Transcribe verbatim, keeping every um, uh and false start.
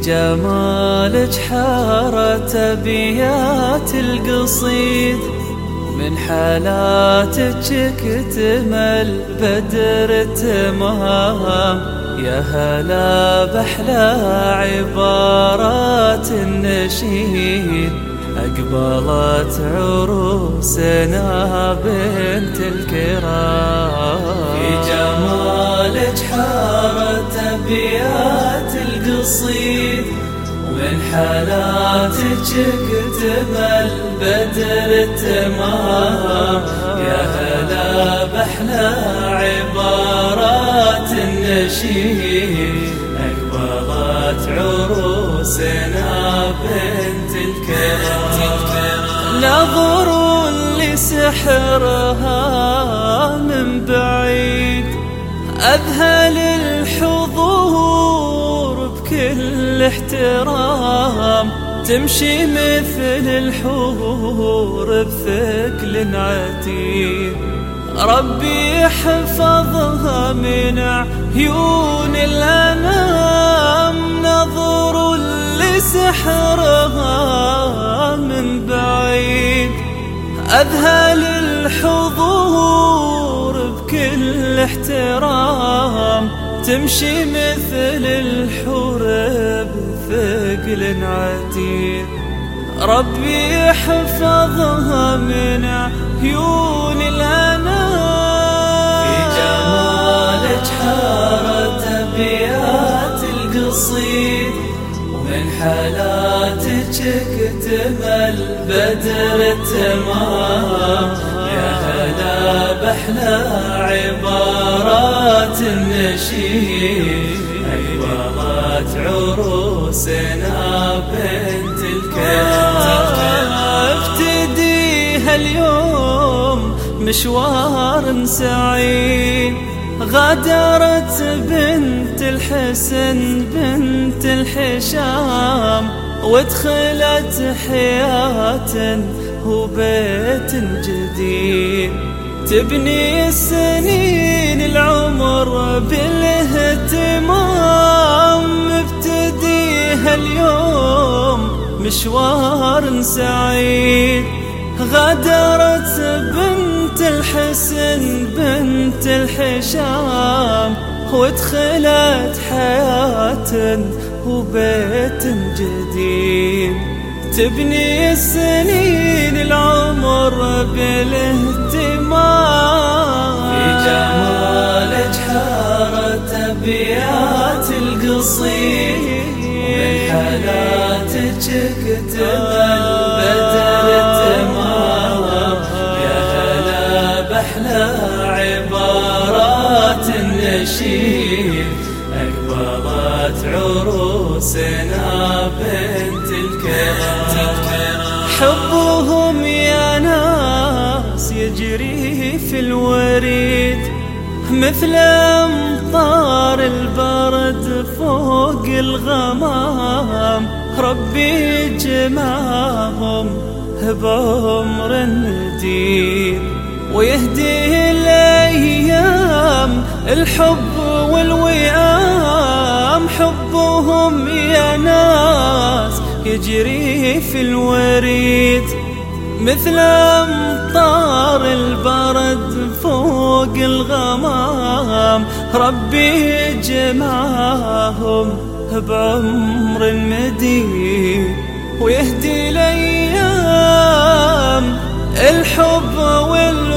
جمالك حارت أبيات القصيد، من حالاتك اكتمل بدر التمام. يا هلا بأحلى عبارات النشيد، أقبلت عروسنا بنت الكرام. في جمالك حارت أبيات القصيد، ومن حالاتك اكتمل بدر التمام. يا هلا بأحلى عبارات النشيد، أقبلت عروسنا بنت الكرام. نظر لسحرها من بعيد، أذهل الحضور بكل احترام. تمشي مثل الحور بثقل عتيد، ربي يحفظها من عيون الأنام. نظر لسحرها من بعيد، أذهل الحضور بكل احترام. تمشي مثل الحور بثقل عتيد، ربي يحفظها من عيون الأنام. في جمالك حارت أبيات القصيد، ومن حالاتك اكتمل بدر التمام. يا هلا بأحلى عبارات النشيد، أقبلت عروسنا بنت الكرام. ابتديها اليوم مشوار سعيد، غادرت بنت الحسن بنت الحشام. وادخلت حياة وبيت جديد، تبني السنين العمر بالاهتمام. ابتديها اليوم مشوار سعيد، غادرت بنت الحسن بنت الحشام. وادخلت حياة وبيت جديد، تبني السنين العمر بالاهتمام. في جمالك حارت أبيات القصيد، ومن حالاتك اكتمل بدر التمام. يا هلا بأحلى عبارات النشيد، أقبلت عروسنا بنت الكرام. حبهم يا ناس يجري في الوريد، مثل أمطار البرد فوق الغمام. ربي يجمعهم بعمر مديد، ويهدي الأيام الحب والوئام. حبهم يا ناس يجري في الوريد، مثل أمطار البرد فوق الغمام. ربي يجمعهم بعمر مديد، ويهدي الأيام الحب والوئام.